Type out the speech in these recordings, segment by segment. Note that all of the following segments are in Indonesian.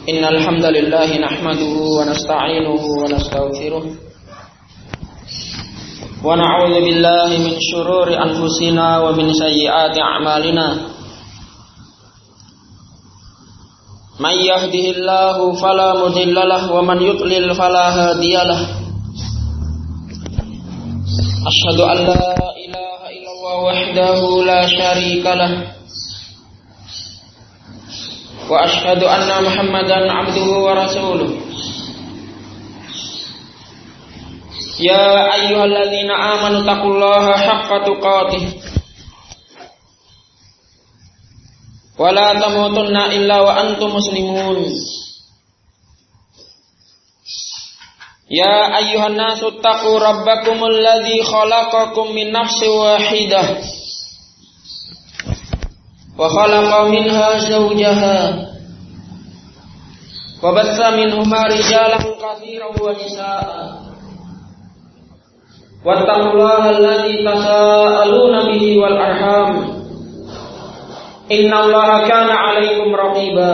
Innal hamdalillah nahmaduhu wa nasta'inuhu wa nastaghfiruh wa na'udzu billahi min shururi anfusina wa min sayyiati a'malina. May yahdihillahu fala mudilla lahu wa man yudlil fala hadiya lahu. Asyhadu an la ilaha illallah wahdahu la syarika lahu wa asyhadu anna Muhammadan abduhu wa rasuluh. Ya ayyuhalladzina amanu taqullaha haqqa tuqatih wa la tamutunna illa wa antum muslimun. Ya ayyuhan nasu taqu rabbakumul ladzi khalaqakum min nafsin wahidah wa khalaqa minha zawjaha wa bassa minhuma rijalan katsiran wa nisaa'a wattaqullaha alladzi tasaaluna bihi wal arham innallaha kana 'alaikum raqiba.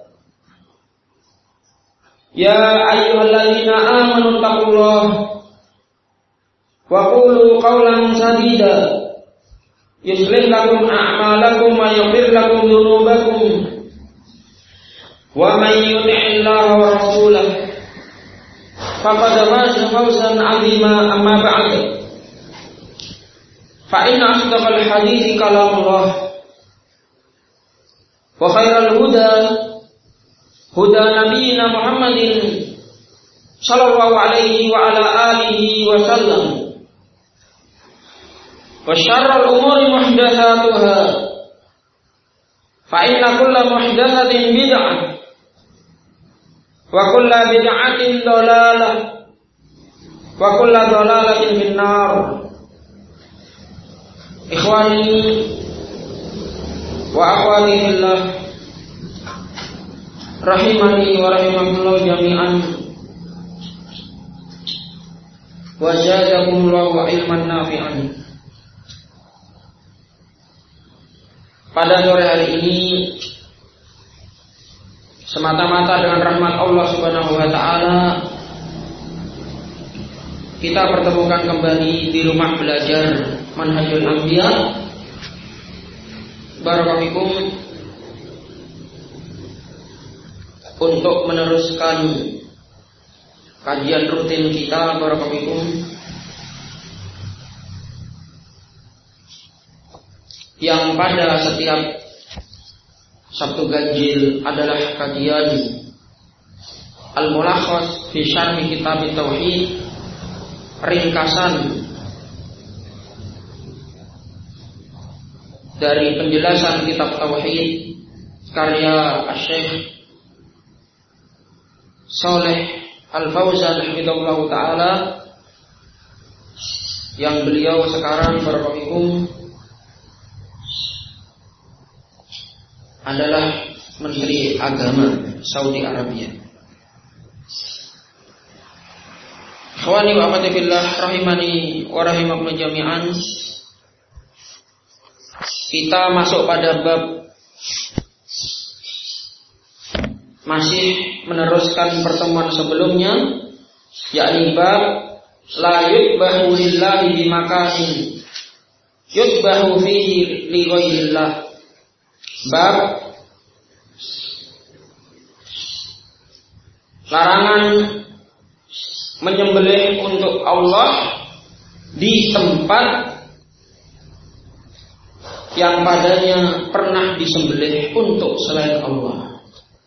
Ya ayyuhalladzina amanu taqullaha wa qulu qawlan sadida yuslih lakum a'malakum wa yaghfir lakum dhunubakum wa may yuti'illaha wa rasulahu faqad faza fawzan 'azima. Amma ba'd, fa inna asdaqal hadithi kalamullah wa khairal huda huda nabiyyina Muhammadin sallallahu alaihi wa ala alihi wa sallam. Wa syarrul umuri muhdatsatuha fa inna kulla muhdatsatin bid'ah wa kulla bid'atin dhalalah wa kulla dhalalatin finnar. Ikhwani wa akhwati fillah rahimani wa rahimakumullah jami'an wa zadakumullahu ilman nafi'an. Pada sore hari ini, semata-mata dengan rahmat Allah Subhanahu wa taala, kita pertemukan kembali di rumah belajar Manhajul Anbiya. Barakallahu untuk meneruskan kajian rutin kita, barakallahu, yang pada setiap Sabtu Ganjil adalah kajian Al-Mulakhas fi Syarh Kitab Tauhid, ringkasan dari penjelasan kitab Tauhid karya Syekh Shalih Al-Fauzan hafizahullah taala, yang beliau sekarang barakallahu adalah Menteri Agama Saudi Arabia. Ikhwani wa akhwati fillah rahimani wa rahimakumullah jami'an. Kita masuk pada bab, masih meneruskan pertemuan sebelumnya, yakni bab la yudbahu lillahi bimakanin yudbahu fihi li ghairillah. Bab larangan menyembelih untuk Allah di tempat yang padanya pernah disembelih untuk selain Allah.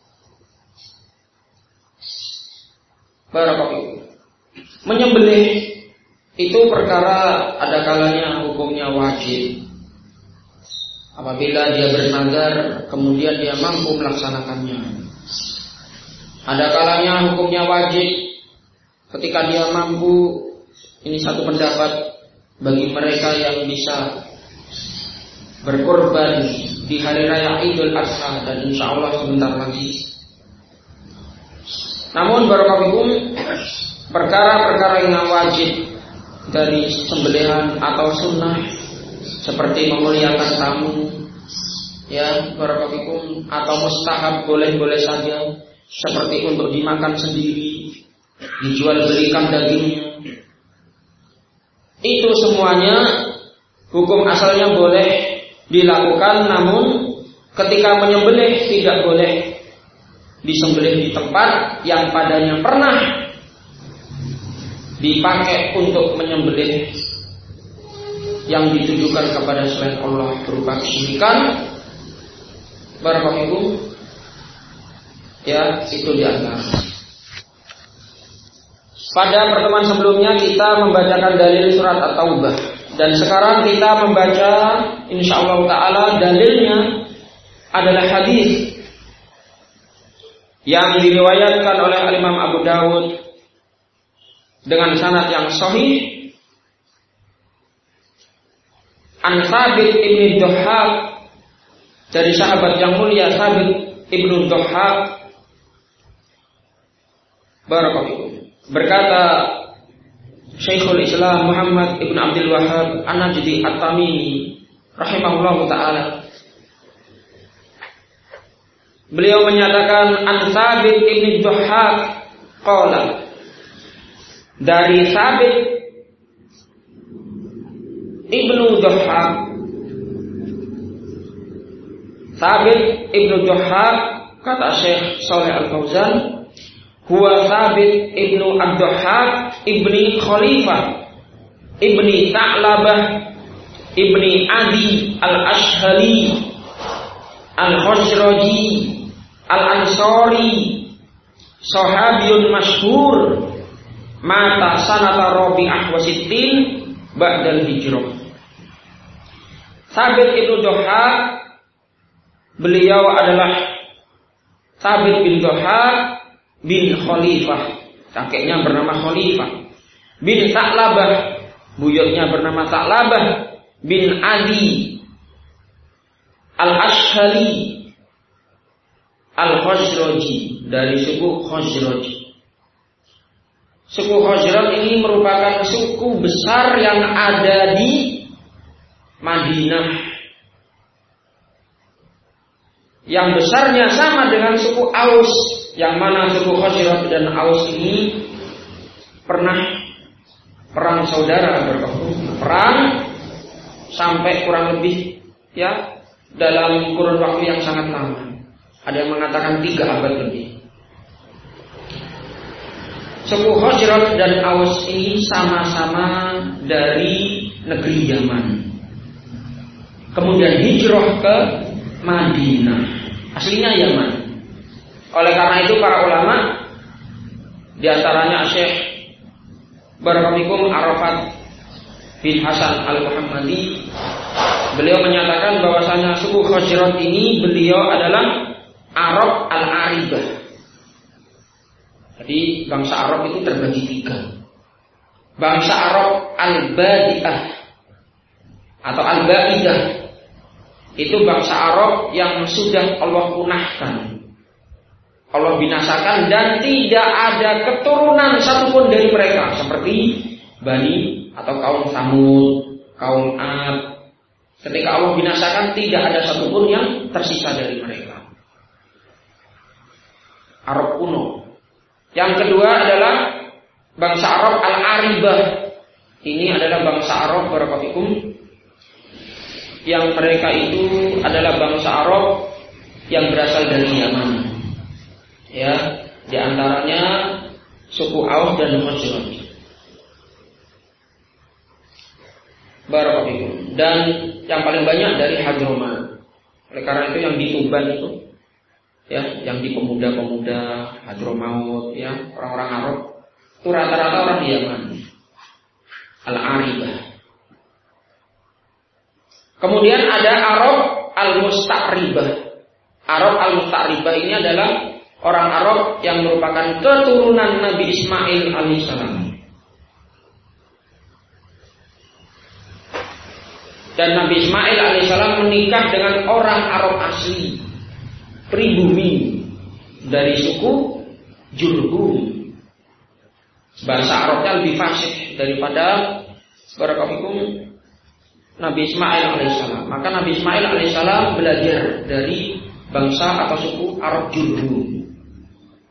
Barakallahu. Menyembelih itu perkara ada kalanya hukumnya wajib. Apabila dia bernazar kemudian dia mampu melaksanakannya. Ada kalanya hukumnya wajib ketika dia mampu. Ini satu pendapat bagi mereka yang bisa berkorban di hari raya Idul Adha, dan insya Allah sebentar lagi. Namun barakallahu, perkara-perkara yang wajib dari sembelihan atau sunnah seperti memuliakan tamu, ya barakallahu, atau mustahab boleh-boleh saja, seperti untuk dimakan sendiri, dijual belikan dagingnya, itu semuanya hukum asalnya boleh dilakukan, namun ketika menyembelih tidak boleh disembelih di tempat yang padanya pernah dipakai untuk menyembelih yang ditujukan kepada selain Allah berupa kesyirikan. Barakallahu, ya, itu diantara. Pada pertemuan sebelumnya kita membacakan dalil surat At-Taubah, dan sekarang kita membaca insyaallah taala dalilnya adalah hadis yang diriwayatkan oleh Imam Abu Dawud dengan sanad yang sahih an Thabit ibn Dhahhak, dari sahabat yang mulia Thabit ibn Dhahhak. Barakallahu, berkata Syekhul Islam Muhammad ibn Abdul Wahhab An-Najdi At-Tamimi rahimahullahu taala, beliau menyatakan an Thabit ibn Dhahhak qala, dari Thabit ibnu Dhahhak, Thabit ibnu Dhahhak, kata Syekh Shalih Al-Fauzan, huwa Thabit ibnu Ad-Dhahhak ibni Khalifah ibni Ta'labah ibni Adi al-Ashhali al-Khazraji al-Ansari, sahabiyun masyhur, mata sanata Rabi'ah wa sittin ba'dal hijrah. Thabit ibnu Dhahhak, beliau adalah Thabit bin Dhahhak bin Khalifah, kakeknya bernama Khalifah, bin Ta'labah, buyutnya bernama Ta'labah, bin Adi al-Ashhali al-Khazraji, dari suku Khazraj. Suku Khazraj ini merupakan suku besar yang ada di Madinah, yang besarnya sama dengan suku Aus, yang mana suku Khazraj dan Aus ini pernah perang saudara, perang sampai kurang lebih, ya, dalam kurun waktu yang sangat lama. Ada yang mengatakan 3 abad lebih. Suku Khazraj dan Aus ini sama-sama dari negeri Yaman, kemudian hijrah ke Madinah, aslinya Yaman. Oleh karena itu para ulama, diantaranya Syekh Barakallahu Arafat bin Hasan Al-Muhammadi, beliau menyatakan bahwasanya suku Khazraj ini beliau adalah Arab Al-Aribah. Jadi bangsa Arab itu terbagi 3. Bangsa Arab Al-Badi'ah atau Al-Ba'idah, itu bangsa Arab yang sudah Allah punahkan, Allah binasakan, dan tidak ada keturunan satupun dari mereka, seperti Bani atau kaum Samud, kaum Ad. Ketika Allah binasakan, tidak ada satupun yang tersisa dari mereka. Arab kuno. Yang kedua adalah bangsa Arab Al-Aribah. Ini adalah bangsa Arab barakallahu yang mereka itu adalah bangsa Arab yang berasal dari Yaman. Ya, di antaranya suku Aus dan Khazraj. Barakallahu. Dan yang paling banyak dari Hadramaut. Oleh karena itu yang di Tuban itu, ya, yang di pemuda-pemuda Hadramaut, ya, orang-orang Arab itu rata-rata orang Yaman. Al-Aribah. Kemudian ada Arab Al-Musta'ribah. Arab Al-Musta'ribah ini adalah orang Arab yang merupakan keturunan Nabi Ismail alaihissalam. Dan Nabi Ismail alaihissalam menikah dengan orang Arab asli, pribumi dari suku Jurhum. Bahasa Arabnya lebih fasih daripada barakallahu Nabi Ismail alaihissalam. Maka Nabi Ismail alaihissalam belajar dari bangsa atau suku Arab Jurhum.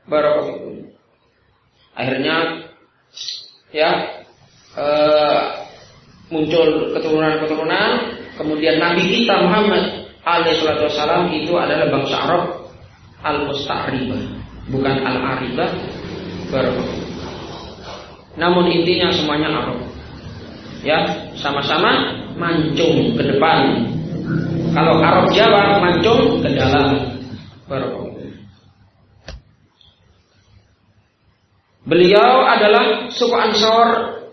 Barakallahu. Akhirnya muncul keturunan-keturunan, kemudian Nabi kita Muhammad alaihi wasallam itu adalah bangsa Arab al-musta'ribah, bukan al-aribah. Barakallahu. Namun intinya semuanya Arab. Sama-sama mancung ke depan. Kalau Arab Jawa mancung ke dalam. Barakallahu. Beliau adalah suku Ansor,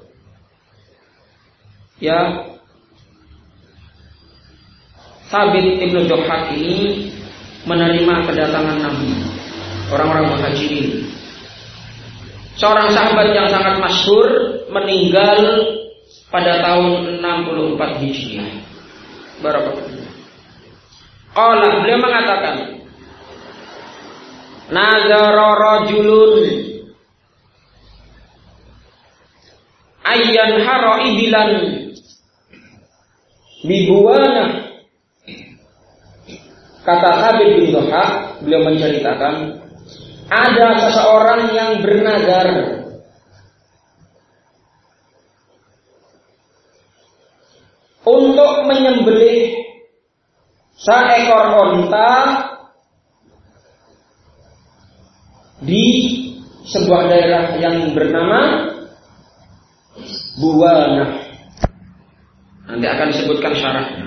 Thabit ibnu Dhahhak ini menerima kedatangan Nabi, orang-orang Muhajirin. Seorang sahabat yang sangat masyhur meninggal pada tahun 64 Hijriah. Barakallahu. Qala, beliau mengatakan, nazara rajulun ayyan hara ibilan bibuana. Kata Thabit bin Dhahhak, beliau menceritakan, ada seseorang yang bernazar untuk menyembelih seekor onta di sebuah daerah yang bernama Buwana. Nanti akan disebutkan syaratnya.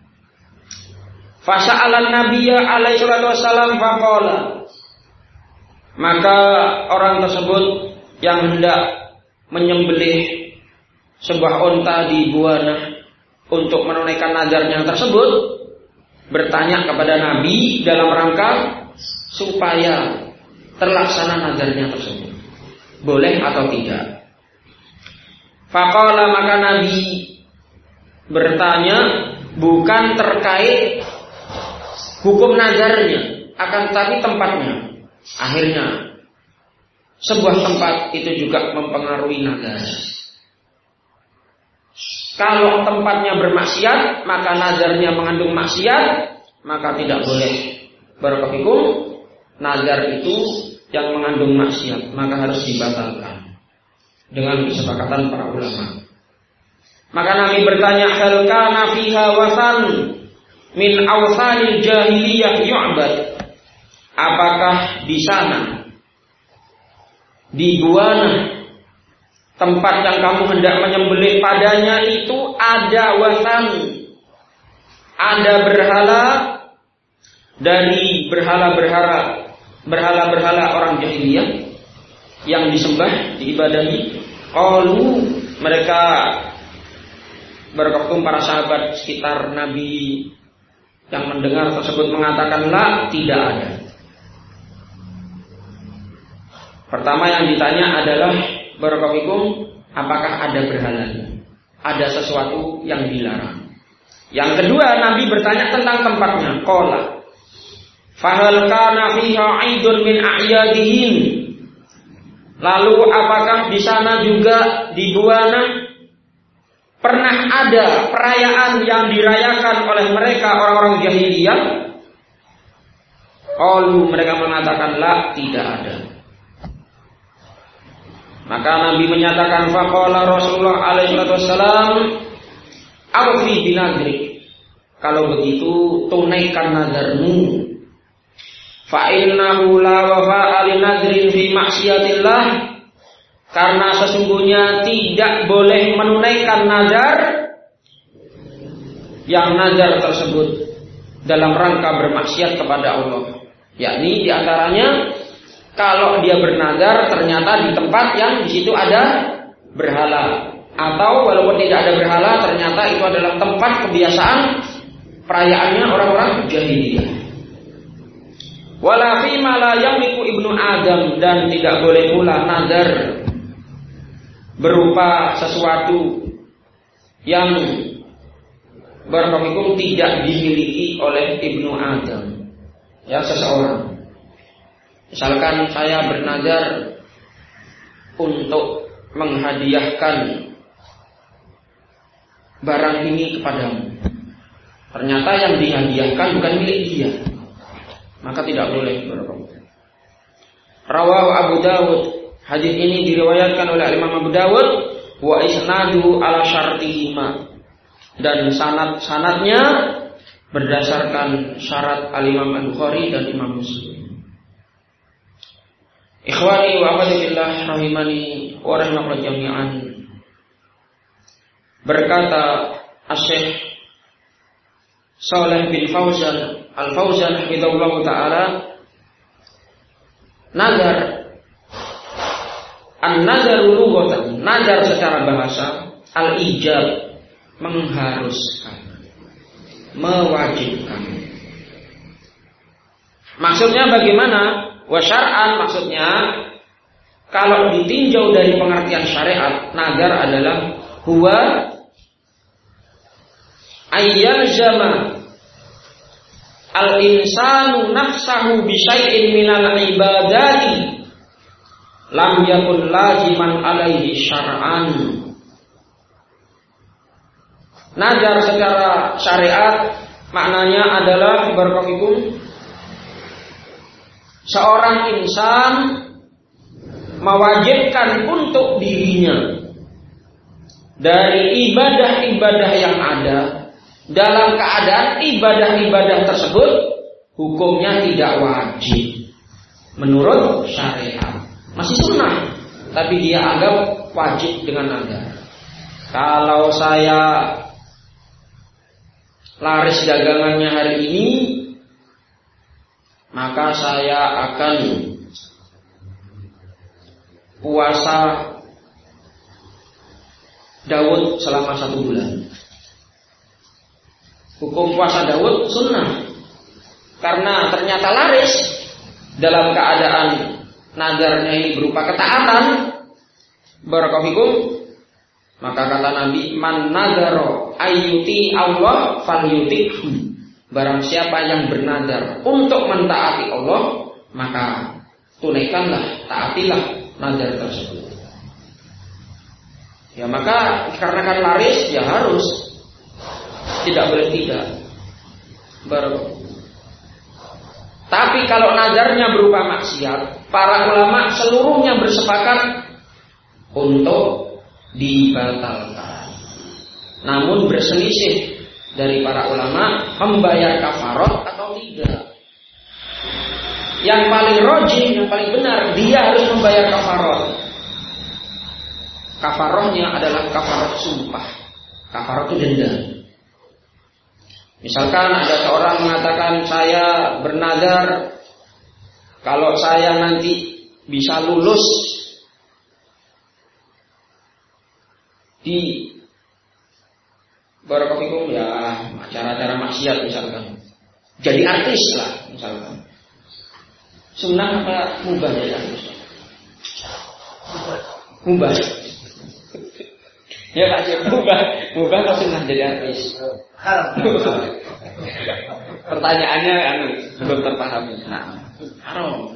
Fasa'alan Nabiyya alaihi wasallam faqala. Maka orang tersebut yang hendak menyembelih sebuah onta di Buwana untuk menunaikan nazarnya tersebut bertanya kepada Nabi dalam rangka supaya terlaksana nazarnya tersebut, boleh atau tidak. Faqala, maka Nabi bertanya bukan terkait hukum nazarnya, akan tetapi tempatnya. Akhirnya sebuah tempat itu juga mempengaruhi nazar. Kalau tempatnya bermaksiat, maka nazarnya mengandung maksiat, maka tidak boleh. Barakallahu, nazar itu yang mengandung maksiat, maka harus dibatalkan dengan kesepakatan para ulama. Maka Nabi bertanya, hal kana fiha wasan min awsanil jahiliyah yu'bad? Apakah di sana, di Buwana, tempat yang kamu hendak menyembelih padanya itu ada wasan, ada berhala dari berhala-berhala orang jahiliyah yang disembah, diibadahi? Qalu, mereka berkata, para sahabat sekitar Nabi yang mendengar tersebut mengatakan, la, tidak ada. Pertama yang ditanya adalah, barakallahu, apakah ada berhalanya? Ada sesuatu yang dilarang. Yang kedua, Nabi bertanya tentang tempatnya. Qala, fahal kana fiha 'aidun min a'yadihim? Lalu apakah di sana juga di Buwana pernah ada perayaan yang dirayakan oleh mereka orang-orang jahiliyah? Qalu, mereka mengatakan, la, tidak ada. Maka Nabi menyatakan, faqala Rasulullah alaihi wasallam, awfi binadrik. Kalau begitu tunaikan nazarmu. Fa innahu la wafa'a li nadrin fi maksiatillah. Karena sesungguhnya tidak boleh menunaikan nazar yang nazar tersebut dalam rangka bermaksiat kepada Allah. Yakni diantaranya kalau dia bernazar ternyata di tempat yang di situ ada berhala, atau walaupun tidak ada berhala ternyata itu adalah tempat kebiasaan perayaannya orang-orang jahiliyah. Wala fi ma la yamliku ibnu Adam, dan tidak boleh pula nazar berupa sesuatu yang barakallahu tidak dimiliki oleh ibnu Adam, ya, seseorang. Misalkan saya bernazar untuk menghadiahkan barang ini kepadamu, ternyata yang dihadiahkan bukan milik dia, maka tidak boleh. Rawahu Abu Dawud. Hadis ini diriwayatkan oleh Imam Abu Dawud wa isnaduhu ala syartihima, dan sanadnya berdasarkan syarat Al-Imam Al-Bukhari dan Imam Muslim. Ikhwani wa akhwati fillah rahimani wa rahimakumullah jami'an. Berkata Asy-Syaikh Shalih bin Fauzan Al-Fauzan hafizahullah taala, nazar, an-nazaru lughatan, nazar secara bahasa, al-ijab, mengharuskan, mewajibkan. Maksudnya bagaimana? Wa syar'an, maksudnya kalau ditinjau dari pengertian syariat, nazar adalah huwa ayyalzama al-insanu nafsahu bi syai'in minal ibadati lam yakun laziman alaihi syar'an. Nazar secara syariat maknanya adalah barakallahu, seorang insan mewajibkan untuk dirinya dari ibadah-ibadah yang ada, dalam keadaan ibadah-ibadah tersebut hukumnya tidak wajib menurut syariat, masih sunnah, tapi dia anggap wajib dengan nazar. Kalau saya laris dagangannya hari ini, maka saya akan puasa Daud selama 1 bulan. Hukum puasa Daud sunnah, karena ternyata laris dalam keadaan nazarnya ini berupa ketaatan, barakallahu, maka kata Nabi, man nazaro ayyuti Allah falyuti'hu. Barang siapa yang bernazar untuk mentaati Allah, maka tunaikanlah, taatilah nazar tersebut. Ya maka karena kan laris, ya harus, tidak boleh tidak. Tapi kalau nazarnya berupa maksiat, para ulama seluruhnya bersepakat untuk dibatalkan. Namun berselisih dari para ulama membayar kafarat atau tidak. Yang paling rajih, yang paling benar, dia harus membayar kafarat. Kafarahnya adalah kafarat sumpah. Kafarat itu denda. Misalkan ada seorang mengatakan, saya bernazar kalau saya nanti bisa lulus di barakallahu ya acara-acara maksiat misalkan, jadi artis lah misalkan, sunnah apa mubah jadi artis? Mubah. Ya kasih mubah atau sunnah jadi artis? Pertanyaannya belum terpahami. Nah, haram.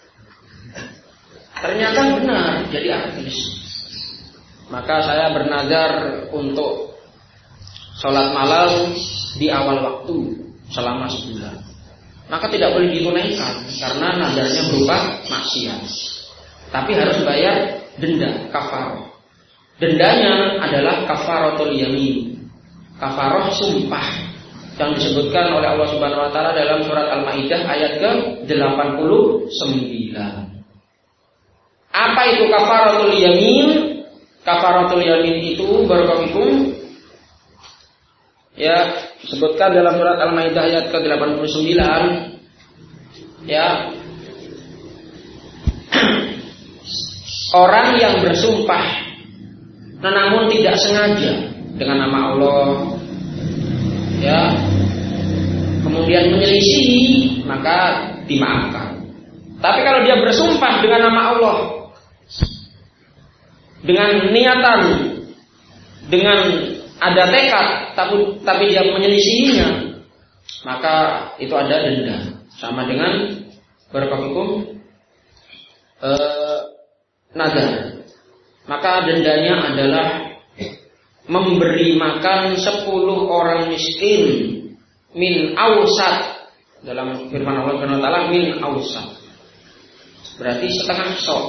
Ternyata benar jadi artis. Maka saya bernazar untuk sholat malam di awal waktu selama sebulan. Maka tidak boleh ditunaikan karena nazarnya berupa maksiat. Tapi harus bayar denda, kafarah. Dendanya adalah kafaratul yamin, kafarah sumpah, yang disebutkan oleh Allah Subhanahu wa taala dalam surat Al-Maidah ayat ke-89. Apa itu kafaratul yamin? Kafaratul yamin itu barakallahu ya disebutkan dalam surat Al-Maidah ayat ke-89 ya, orang yang bersumpah namun tidak sengaja dengan nama Allah ya, kemudian menyelisihi, maka dimaafkan. Tapi kalau dia bersumpah dengan nama Allah, dengan niatan, dengan ada tekad, tapi dia menyelisihinya, maka itu ada denda, sama dengan barakallahu nazar. Maka dendanya adalah memberi makan 10 orang miskin min awsat, dalam firman Allah Subhanahu wa taala min awsat. berarti setengah sok.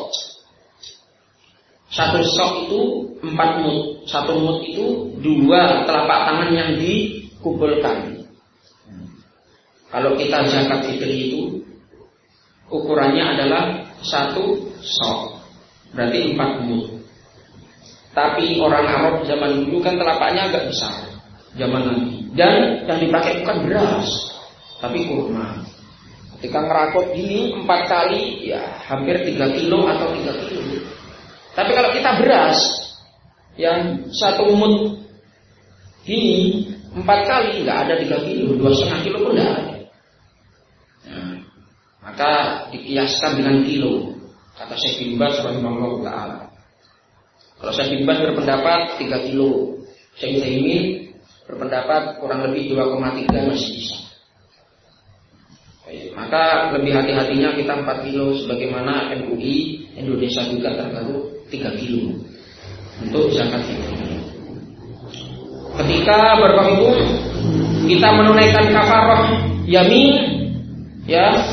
1 sok itu 4 mud. 1 mud itu 2 telapak tangan yang dikumpulkan. Kalau kita zakat fitri itu ukurannya adalah 1 sok, berarti 4 mud. Tapi orang Arab zaman dulu kan telapaknya agak besar, zaman Nabi. Dan yang dipakai bukan beras, tapi kurma. Ketika ngerakot gini 4 kali, ya hampir 3 kilo atau 3 kilo. Tapi kalau kita beras yang 1 mud gini 4 kali, nggak ada 3 kilo, 2,5 kilo pun nggak ada. Nah, maka dikiaskan dengan kilo. Kata Syekh bin Baz rahimahullah ta'ala. Kalau Syekh bin Baz berpendapat 3 kilo, Syekh Utsaimin berpendapat kurang lebih 2,3 masih bisa. Maka lebih hati-hatinya kita 4 kilo, sebagaimana MUI Indonesia juga terbaru 3 kilo untuk zakat fitri. Ketika berkumpul kita menunaikan kafarah yamin, ya,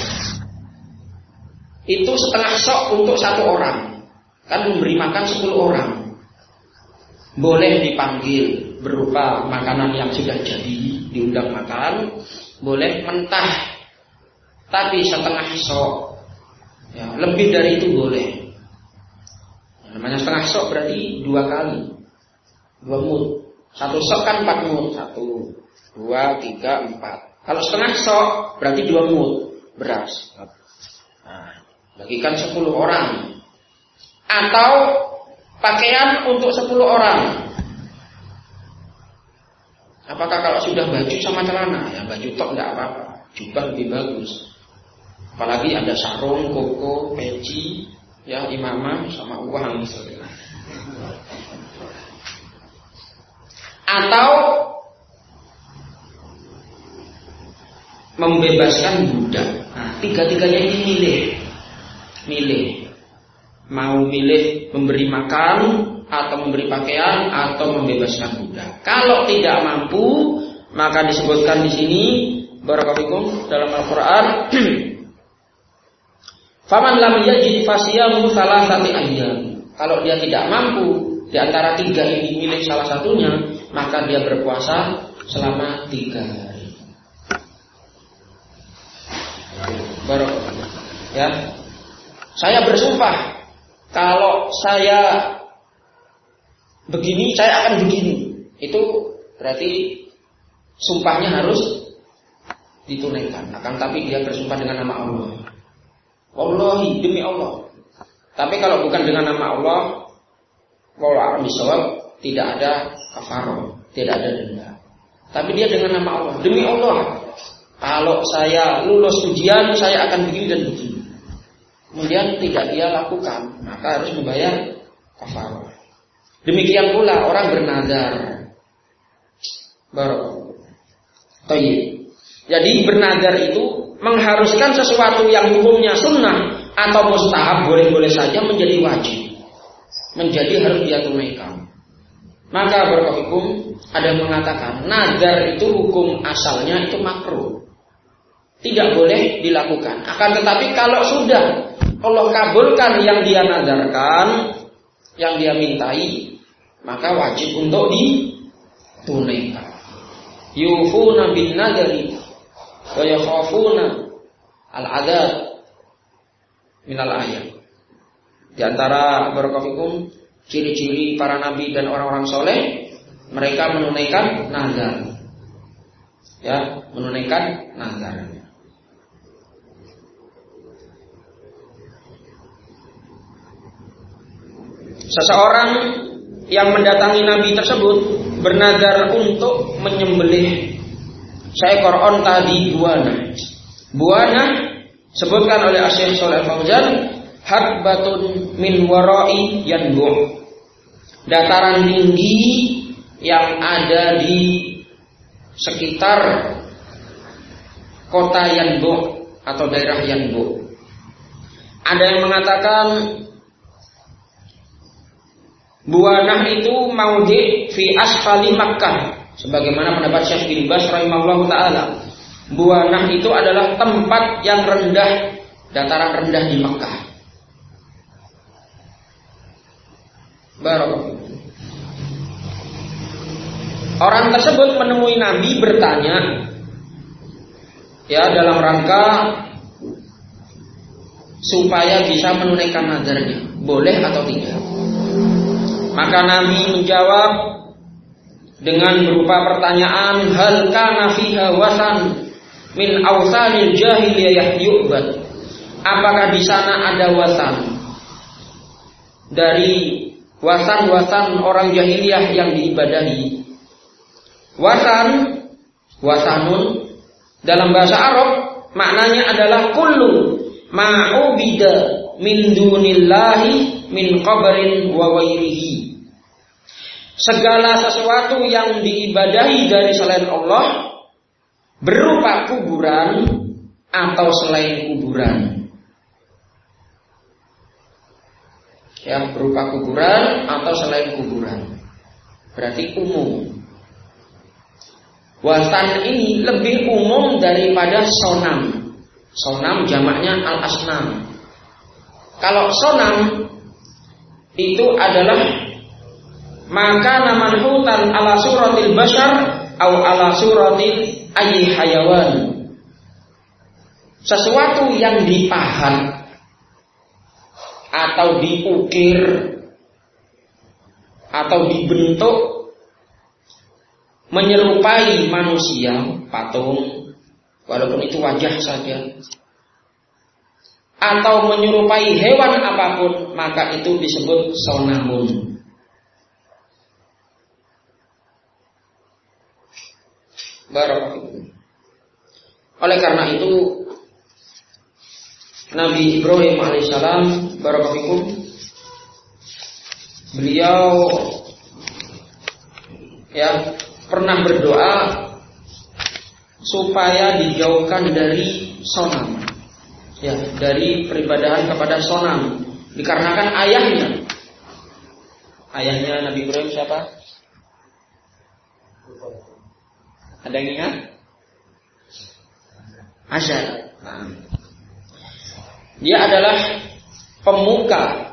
itu setengah sok untuk 1 orang. Kan memberi makan 10 orang. Boleh dipanggil berupa makanan yang sudah jadi, diundang makan. Boleh mentah, tapi setengah sok, ya, lebih dari itu boleh. Namanya setengah sok berarti 2 kali, 2 mud. 1 sok kan 4 mud, 1, 2, 3, 4. Kalau setengah sok berarti 2 mud beras. Nah, bagikan 10 orang. Atau pakaian untuk 10 orang. Apakah kalau sudah baju sama celana? Ya baju tok enggak apa-apa, jubah lebih bagus. Apalagi ada sarung, koko, peci, ya imamah sama uang. Atau membebaskan budak. Nah, 3-tiganya ini milih. Mau milih memberi makan, atau memberi pakaian, atau membebaskan budak. Kalau tidak mampu, maka disebutkan di sini barakallahu dalam Al-Qur'an, faman lam yajid fasiyamu salasati ayyam. Kalau dia tidak mampu di antara 3 ini milih salah satunya, maka dia berpuasa selama 3 hari. Barakallahu. Ya. Saya bersumpah kalau saya begini, saya akan begini. Itu berarti sumpahnya harus ditunaikan. Akan tapi dia bersumpah dengan nama Allah. Wallahi, demi Allah. Tapi kalau bukan dengan nama Allah, wallahu a'lam, tidak ada kafarah, tidak ada denda. Tapi dia dengan nama Allah. Demi Allah, kalau saya lulus ujian, saya akan begini dan begini. Kemudian tidak dia lakukan, maka harus membayar kafarah. Demikian pula orang bernazar. Jadi bernazar itu mengharuskan sesuatu yang hukumnya sunnah atau mustahab, boleh-boleh saja menjadi wajib, menjadi harus dia tunaikan. Maka hukum ada yang mengatakan nazar itu hukum asalnya itu makruh, tidak boleh dilakukan. Akan tetapi kalau sudah Allah kabulkan yang dia nazarkan, yang dia mintai, maka wajib untuk ditunaikan. Yufuna bin nadari wa yakhafuna al-'adzab minal ayat. Di antara barakallahu ciri-ciri para nabi dan orang-orang soleh, mereka menunaikan nazar. Ya, menunaikan nazar. Seseorang yang mendatangi Nabi tersebut bernazar untuk menyembelih seekor onta di Buana. Buana sebutkan oleh Syekh Shalih Fauzan, hadbatun min warai yanbu', dataran tinggi yang ada di sekitar kota Yanbu atau daerah Yanbu. Ada yang mengatakan Buanah itu maudi fi asfali Makkah, sebagaimana pendapat Syekh bin Baz rahimahullah taala. Buanah itu adalah tempat yang rendah, dataran rendah di Makkah. Barakallahu. Orang tersebut menemui Nabi bertanya, ya, dalam rangka supaya bisa menunaikan nadarnya, boleh atau tidak. Maka Nabi menjawab dengan berupa pertanyaan, hal kana fiha wasan min awsanil jahiliyah yu'bad. Apakah di sana ada wasan dari wasan-wasan orang jahiliyah yang diibadahi? Wasanun dalam bahasa Arab maknanya adalah kullu ma'ubida min dunillahi min qabrin wa ghairihi. Segala sesuatu yang diibadahi dari selain Allah berupa kuburan atau selain kuburan. Ya, berupa kuburan atau selain kuburan. Berarti umum. Wasan ini lebih umum daripada sonam. Sonam jamaknya al-asnam. Kalau sonam itu adalah maka manhutan ala suratil bashar atau ala suratil ayyi hayawan. Sesuatu yang dipahat atau diukir atau dibentuk menyerupai manusia, patung, walaupun itu wajah saja, atau menyerupai hewan apapun, maka itu disebut sonamun. Barakallahu. Oleh karena itu Nabi Ibrahim alaihissalam, barakallahu, beliau ya pernah berdoa supaya dijauhkan dari sonam, ya, dari peribadahan kepada sonam, dikarenakan ayahnya Nabi Ibrahim siapa? Ada yang ingat? Azar. Dia adalah pemuka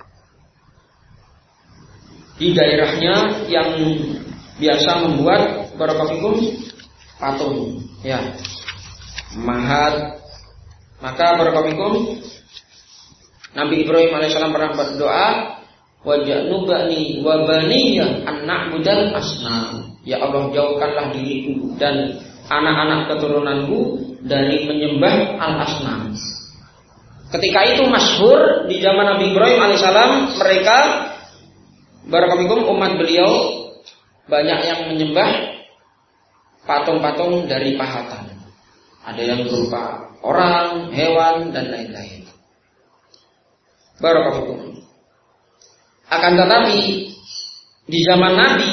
di daerahnya yang biasa membuat barakallahu patung, ya, mahat. Maka barakallahu Nabi Ibrahim alaihissalam pernah berdoa, waj'alni wa baniya an na'budal asnam. Ya Allah, jauhkanlah diriku dan anak-anak keturunanku dari menyembah al-asnam. Ketika itu masyhur di zaman Nabi Ibrahim alaihissalam, mereka barakallahu umat beliau banyak yang menyembah patung-patung dari pahatan. Ada yang berupa orang, hewan, dan lain-lain. Barakallahu. Akan tetapi di zaman Nabi,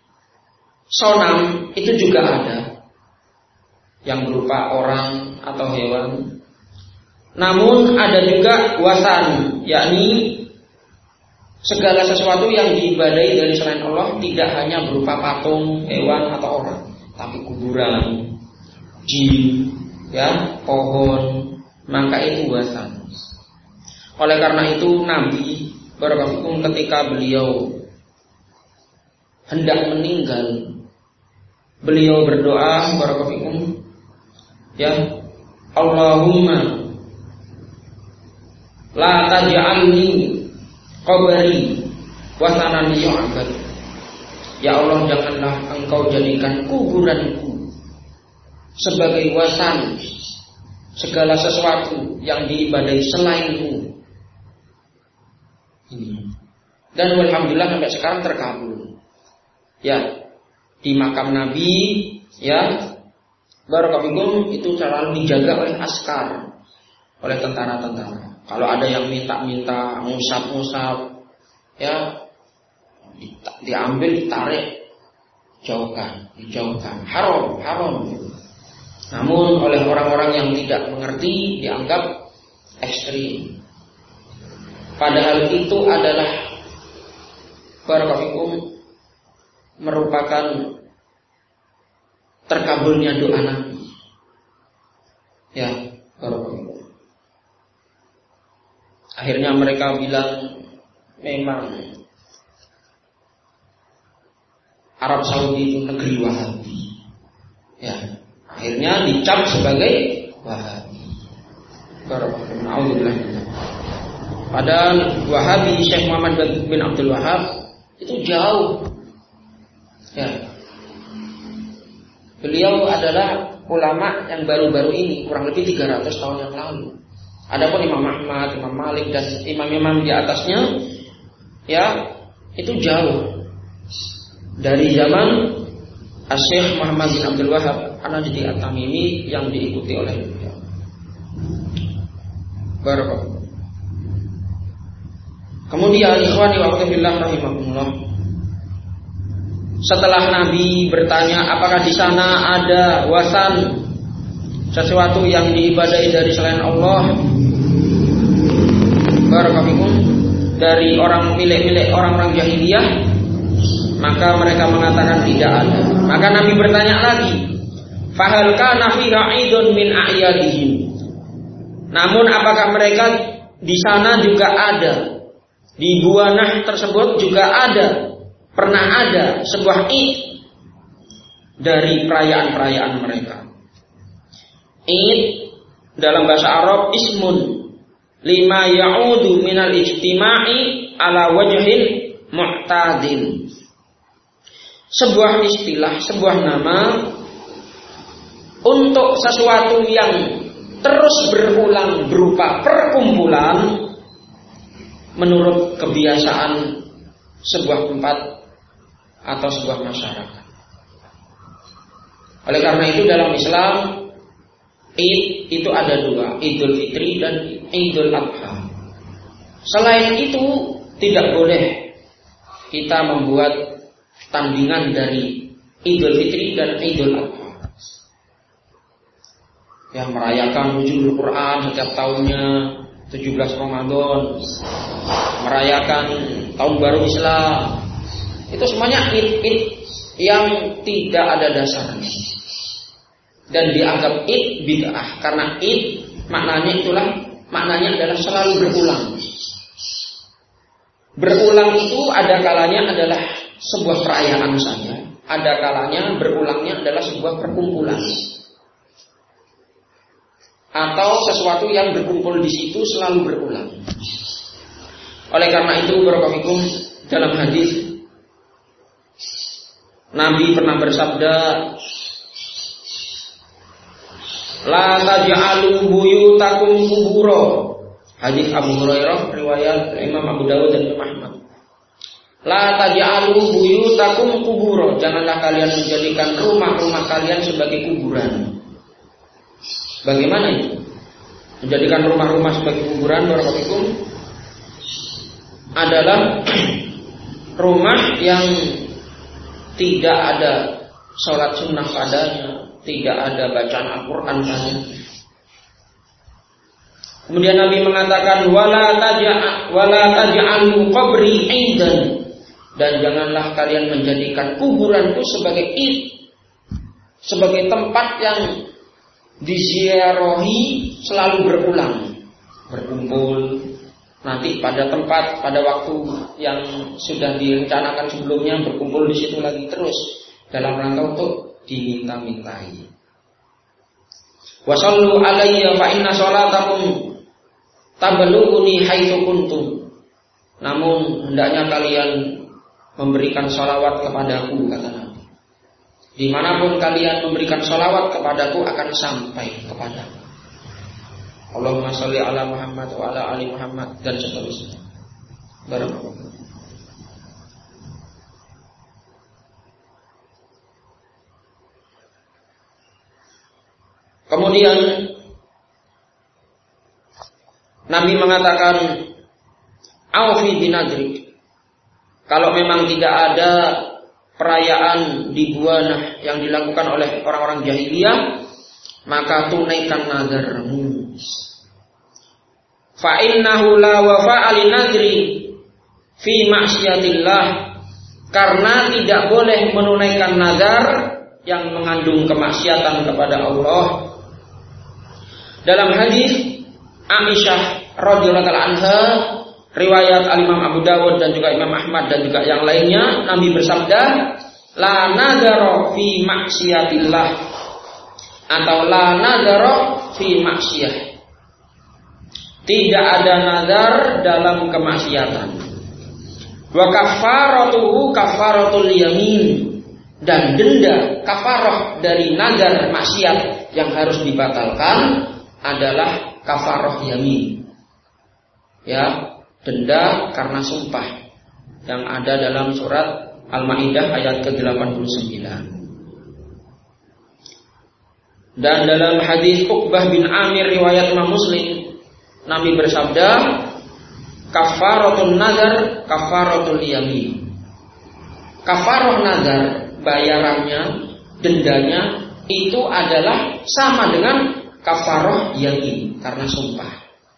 sonam itu juga ada yang berupa orang atau hewan. Namun ada juga wasan, yakni segala sesuatu yang diibadahi dari selain Allah, tidak hanya berupa patung, hewan, atau orang, tapi kuburan, jin, ya, pohon, maka itu wasan. Oleh karena itu Nabi barakallahu ketika beliau hendak meninggal, beliau berdoa barakallahu, ya, Allahumma la taj'alni qabri wasanan yu'bad. Ya Allah, janganlah engkau jadikan kuburanku sebagai wasan, segala sesuatu yang diibadahi selainmu. Dan alhamdulillah sampai sekarang terkabul. Ya, di makam Nabi, ya, barakallahu itu selalu dijaga oleh askar, oleh tentara-tentara. Kalau ada yang minta-minta, ngusap-ngusap, ya, diambil, ditarik, dijauhkan, haram. Namun oleh orang-orang yang tidak mengerti dianggap ekstrim. Padahal itu adalah barakallahu merupakan terkabulnya doa Nabi. Ya, barakallahu. Akhirnya mereka bilang, memang Arab Saudi itu negeri Wahabi. Ya, akhirnya dicap sebagai Wahabi. Padahal Wahabi Syekh Muhammad bin Abdul Wahab itu jauh. Ya. Beliau adalah ulama yang baru-baru ini, kurang lebih 300 tahun yang lalu. Adapun Imam Ahmad, Imam Malik dan imam-imam di atasnya, ya itu jauh dari zaman Syekh Muhammad bin Abdul Wahab An-Najdi At-Tamimi yang diikuti oleh beliau. Barakallahu. Kemudian ikhwani wa fillah rahimakumullah, setelah Nabi bertanya apakah di sana ada wasan, sesuatu yang diibadahi dari selain Allah, barakallahu, dari orang milik orang-orang jahiliyah, maka mereka mengatakan tidak ada. Maka Nabi bertanya lagi, fahal kana fi ra'idun min a'yadihim, namun apakah mereka di sana juga ada, di Buanah tersebut juga ada, pernah ada sebuah Id dari perayaan-perayaan mereka. Id dalam bahasa Arab ismun lima ya'udu minal ijtima'i ala wajhin mu'tadin. Sebuah istilah, sebuah nama untuk sesuatu yang terus berulang berupa perkumpulan menurut kebiasaan sebuah tempat atau sebuah masyarakat. Oleh karena itu dalam Islam Id itu ada dua, Idul Fitri dan Idul Adha. Selain itu tidak boleh kita membuat tandingan dari Idul Fitri dan Idul Adha. Yang merayakan nuzulul Quran setiap tahunnya 17 Ramadan, merayakan tahun baru Islam, itu semuanya id yang tidak ada dasarnya dan dianggap id bid'ah, karena id maknanya adalah selalu berulang. Berulang itu ada kalanya adalah sebuah perayaan saja, ada kalanya berulangnya adalah sebuah perkumpulan atau sesuatu yang berkumpul di situ selalu berulang. Oleh karena itu, barakallahu dalam hadis Nabi pernah bersabda, la taj'alu buyutakum qubura. Hadis Abu Hurairah riwayat Imam Abu Dawud dan Imam Ahmad. La taj'alu buyutakum qubura. Janganlah kalian menjadikan rumah-rumah kalian sebagai kuburan. Bagaimana itu? Menjadikan rumah-rumah sebagai kuburan, barakallahu, adalah rumah yang tidak ada sholat sunnah padanya, tidak ada bacaan Al-Quran padanya. Kemudian Nabi mengatakan wala taj'alu qabri idan, dan janganlah kalian menjadikan kuburanku sebagai id, sebagai tempat yang diziarahi selalu berulang, berkumpul nanti pada tempat, pada waktu yang sudah direncanakan sebelumnya, berkumpul di situ lagi terus dalam rangka untuk diminta-mintai. Wa shallu alayya fa inna sholatakum tablughuni haitsu kuntum. Namun hendaknya kalian memberikan sholawat kepadaku, kata Nabi. Dimanapun kalian memberikan sholawat kepadaku akan sampai kepadaku. Allahumma sholli ala Muhammad wa ala ali Muhammad dan seterusnya. Barakallahu. Kemudian Nabi mengatakan aufi binadrik. Kalau memang tidak ada perayaan di Buanah yang dilakukan oleh orang-orang jahiliyah, maka tunaikan nazarmu. Fa innahu la wafa'a linadri fi ma'siyatillah, karena tidak boleh menunaikan nazar yang mengandung kemaksiatan kepada Allah. Dalam hadis Aisyah radhiyallahu anha, riwayat Al-Imam Abu Dawud dan juga Imam Ahmad dan juga yang lainnya, Nabi bersabda, la nadhara fi maksiatillah atau la nadhara fi maksiyah. Tidak ada nazar dalam kemaksiatan. Wa kafaratuhu kafaratul yamin, dan denda kafarah dari nazar maksiat yang harus dibatalkan adalah kafarah yamin. Ya, denda karena sumpah yang ada dalam surat Al-Maidah ayat ke-89. Dan dalam hadis Uqbah bin Amir riwayat Imam Muslim, Nabi bersabda, kafaratun nazar kafaratul yamin. Kafarah nazar, bayarannya, dendanya itu adalah sama dengan kafarah yamin karena sumpah.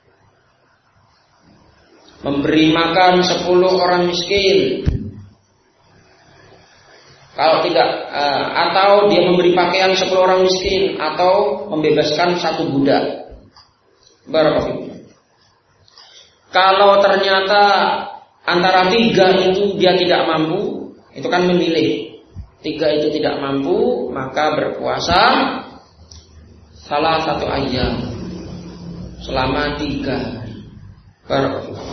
Memberi makan 10 orang miskin, kalau tidak, atau dia memberi pakaian 10 orang miskin, atau membebaskan 1 budak. Barakallahu. Kalau ternyata antara 3 itu dia tidak mampu, itu kan memilih. 3 itu tidak mampu, maka berpuasa salah 1 ayam selama 3 hari. Barakallahu.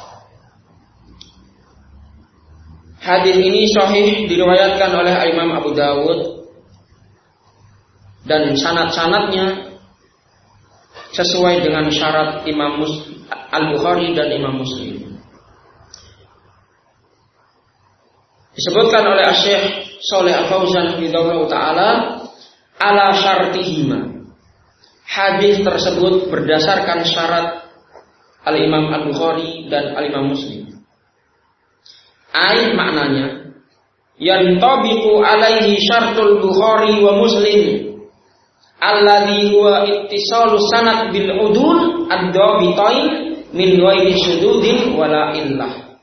Hadis ini sahih diriwayatkan oleh Imam Abu Dawud dan sanad-sanadnya sesuai dengan syarat Imam Al-Bukhari dan Imam Muslim. Disebutkan oleh Syekh Shalih Al-Fauzan hafizahullah taala ala syartihima. Hadis tersebut berdasarkan syarat Al-Imam Al-Bukhari dan Al-Imam Muslim. Ai maknanya yantabiqu alaihi syartul Bukhari wa Muslim alladhi huwa ittisalu sanad bil udul ad-dabitain min ghairi syududin wala illah.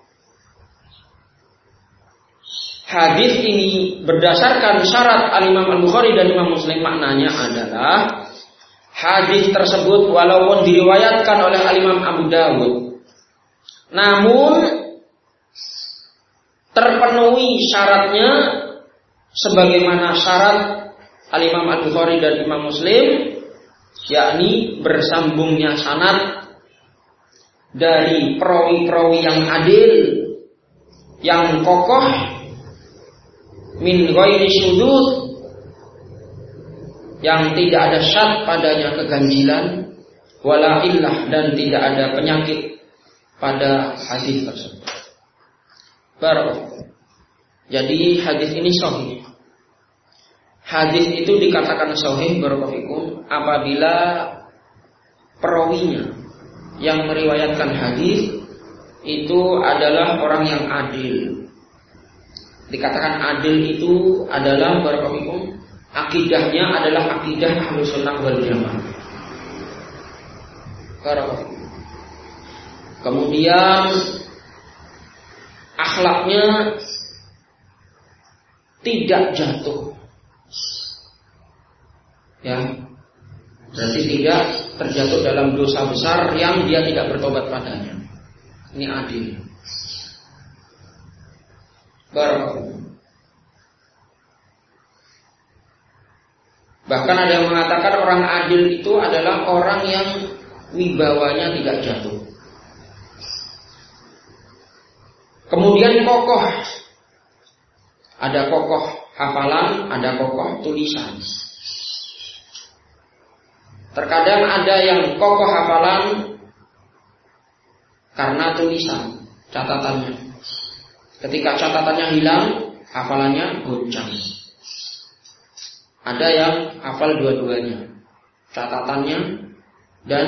Hadis ini berdasarkan syarat Al-Imam Al-Bukhari dan Imam Muslim, maknanya adalah hadis tersebut walaupun diriwayatkan oleh Al-Imam Abu Dawud, namun terpenuhi syaratnya sebagaimana syarat Al-Imam Al-Bukhari dan Imam Muslim, yakni bersambungnya sanad dari perawi-perawi yang adil, yang kokoh, min ghairi syudud, yang tidak ada syad padanya keganjilan, wala illah, dan tidak ada penyakit pada hadis tersebut. Jadi hadis ini sahih. Hadis itu dikatakan sahih barakallahu apabila perawinya yang meriwayatkan hadis itu adalah orang yang adil. Dikatakan adil itu adalah barakallahu akidahnya adalah akidah Ahlussunnah wal Jamaah. Barakallahu. Kemudian akhlaknya tidak jatuh, ya, berarti tidak terjatuh dalam dosa besar yang dia tidak bertobat padanya. Ini adil. Barakallahu. Bahkan ada yang mengatakan orang adil itu adalah orang yang wibawanya tidak jatuh. Kemudian kokoh. Ada kokoh hafalan, ada kokoh tulisan. Terkadang ada yang kokoh hafalan karena tulisan, catatannya. Ketika catatannya hilang, hafalannya goncang. Ada yang hafal dua-duanya, catatannya dan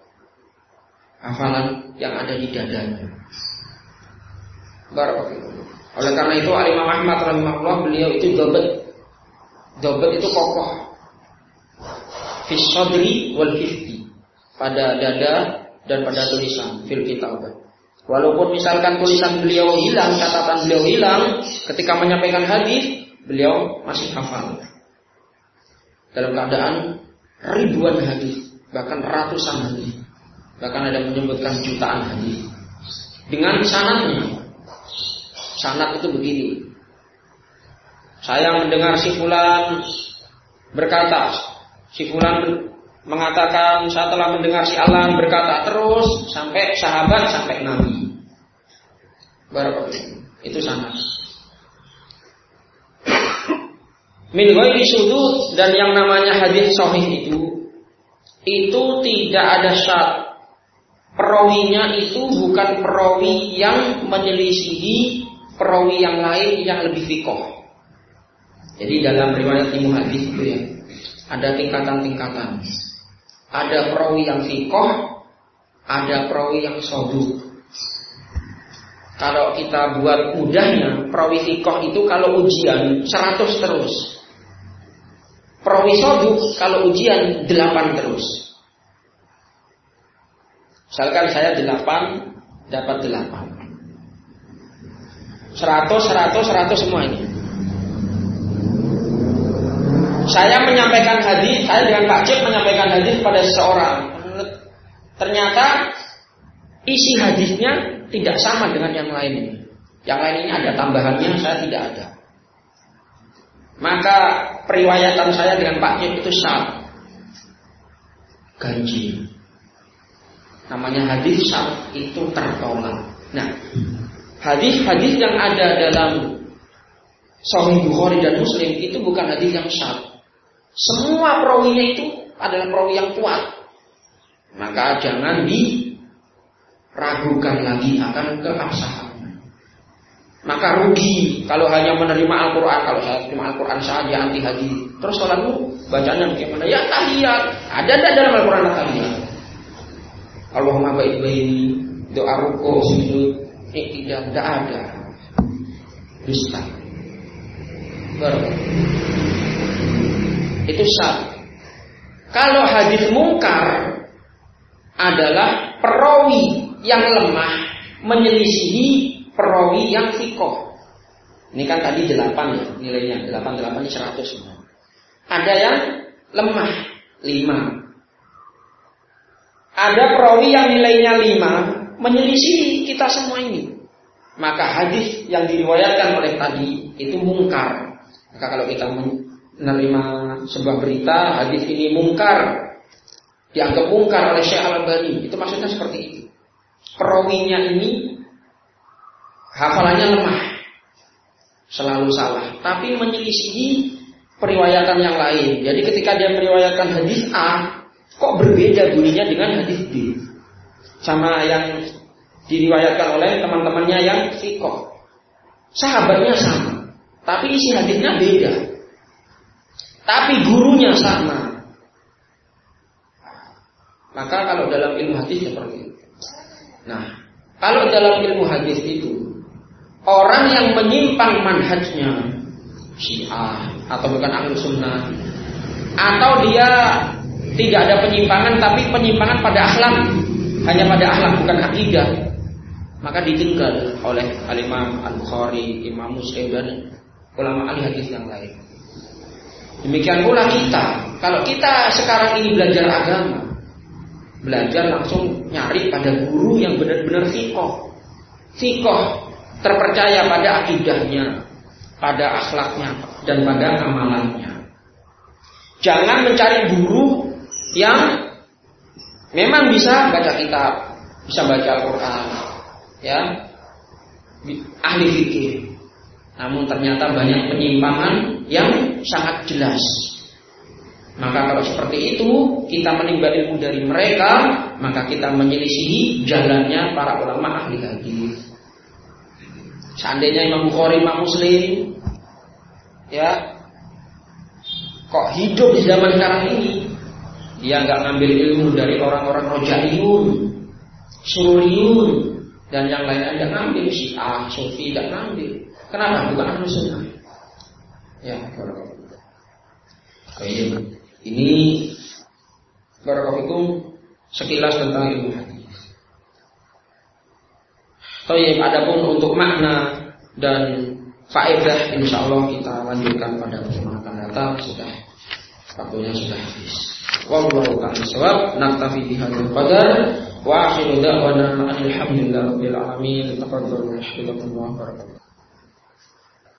hafalan yang ada di dadanya. Barakallahu. Oleh karena itu Imam Ahmad rahimahullah, beliau itu dobat itu kokoh, fis sadri wal hifdi, pada dada dan pada tulisan, fil kitabah. Walaupun misalkan tulisan beliau hilang, catatan beliau hilang, ketika menyampaikan hadis beliau masih hafal. Dalam keadaan ribuan hadis, bahkan ratusan hadis, bahkan ada menyebutkan jutaan hadis dengan sanadnya. Sanad itu begini. Saya mendengar si fulan berkata, si fulan mengatakan, saya telah mendengar si Alan berkata, terus sampai sahabat, sampai Nabi. Barakallahu. Itu sanad. Min ghairi sudud, dan yang namanya hadis sahih itu tidak ada syarat. Perawinya itu bukan perawi yang menyelisihi perawi yang lain yang lebih fiqh. Jadi dalam riwayat ilmu hadis itu ya, ada tingkatan-tingkatan. Ada perawi yang fiqh, ada perawi yang soduk. Kalau kita buat mudahnya, perawi fiqh itu kalau ujian 100 terus. Perawi soduk kalau ujian 8 terus. Misalkan saya 8 dapat 8. 100 semua ini. Saya menyampaikan hadis, saya dengan Pak Cip menyampaikan hadis pada seseorang. Ternyata isi hadisnya tidak sama dengan yang lain. Yang lain ini ada tambahannya, saya tidak ada. Maka periwayatan saya dengan Pak Cip itu sah, ganjil. Namanya hadis sah itu tertolak. Nah, hadis-hadis yang ada dalam Sahih Bukhari dan Muslim itu bukan hadis yang sah. Semua perawinya itu adalah perawi yang kuat. Maka jangan diragukan lagi akan keabsahannya. Maka rugi kalau hanya menerima Al-Quran. Kalau saya terima Al-Quran saja anti hadis. Terus sholatmu bacanya bagaimana? Ya tahiyat. Ada dalam Al-Quran tahiyat. Allahumma baik-baik, doa ruku, sujud, tidak ada. Dusta. Itu sah. Kalau hadis mungkar adalah perawi yang lemah menyelisihi perawi yang fiqh. Ini kan tadi 8 ya nilainya, 8 ini 100 semua. Ada yang lemah 5. Ada perawi yang nilainya 5 menyelisihi kita semua ini. Maka hadis yang diriwayatkan oleh tadi itu mungkar. Maka kalau kita menerima sebuah berita hadis ini mungkar, dianggap mungkar oleh Syekh Al-Albani, itu maksudnya seperti itu. Perawinya ini hafalannya lemah, selalu salah, tapi menyelisihi periwayatan yang lain. Jadi ketika dia meriwayatkan hadis A, kok berbeda bunyinya dengan hadis B, sama yang diriwayatkan oleh teman-temannya yang fiqh. Sahabatnya sama, tapi isi hadisnya beda. Tapi gurunya sama. Maka kalau dalam ilmu hadis seperti itu. Nah, kalau dalam ilmu hadis itu orang yang menyimpang manhajnya Syiah atau bukan Ahlus Sunnah, atau dia tidak ada penyimpangan tapi penyimpangan pada akhlak, hanya pada akhlak bukan akidah, maka ditinggal oleh Al-Imam Al-Bukhari, Imam Muslim dan ulama ahli hadis yang lain. Demikian pula kita, kalau kita sekarang ini belajar agama, belajar langsung nyari pada guru yang benar-benar fiqh terpercaya pada akidahnya, pada akhlaknya dan pada amalannya. Jangan mencari guru yang memang bisa baca kitab, bisa baca Al-Quran, ya, ahli fikih, namun ternyata banyak penyimpangan yang sangat jelas. Maka kalau seperti itu kita menimba ilmu dari mereka, maka kita menyelisihi jalannya para ulama ahli hadis. Seandainya Imam Bukhari, Imam Muslim, ya, kok hidup di zaman sekarang ini, dia nggak ngambil ilmu dari orang-orang Rojaiyun, Sururiyun dan yang lain-lain, nggak ngambil Syiah, Sufi, nggak ngambil. Kenapa? Bukan Ahlus Sunnah. Ya, ini barakallahu sekilas tentang ilmu hadis. Baik, adapun untuk makna dan faedah insyaallah kita lanjutkan pada pertemuan akan datang. Sudah waktunya sudah habis. Wallahu ta'ala shawab. Naktafi bihadzal qadar wa akhiru da'wana alhamdulillahi rabbil alamin. Taqabbalu minna wa barakallahu.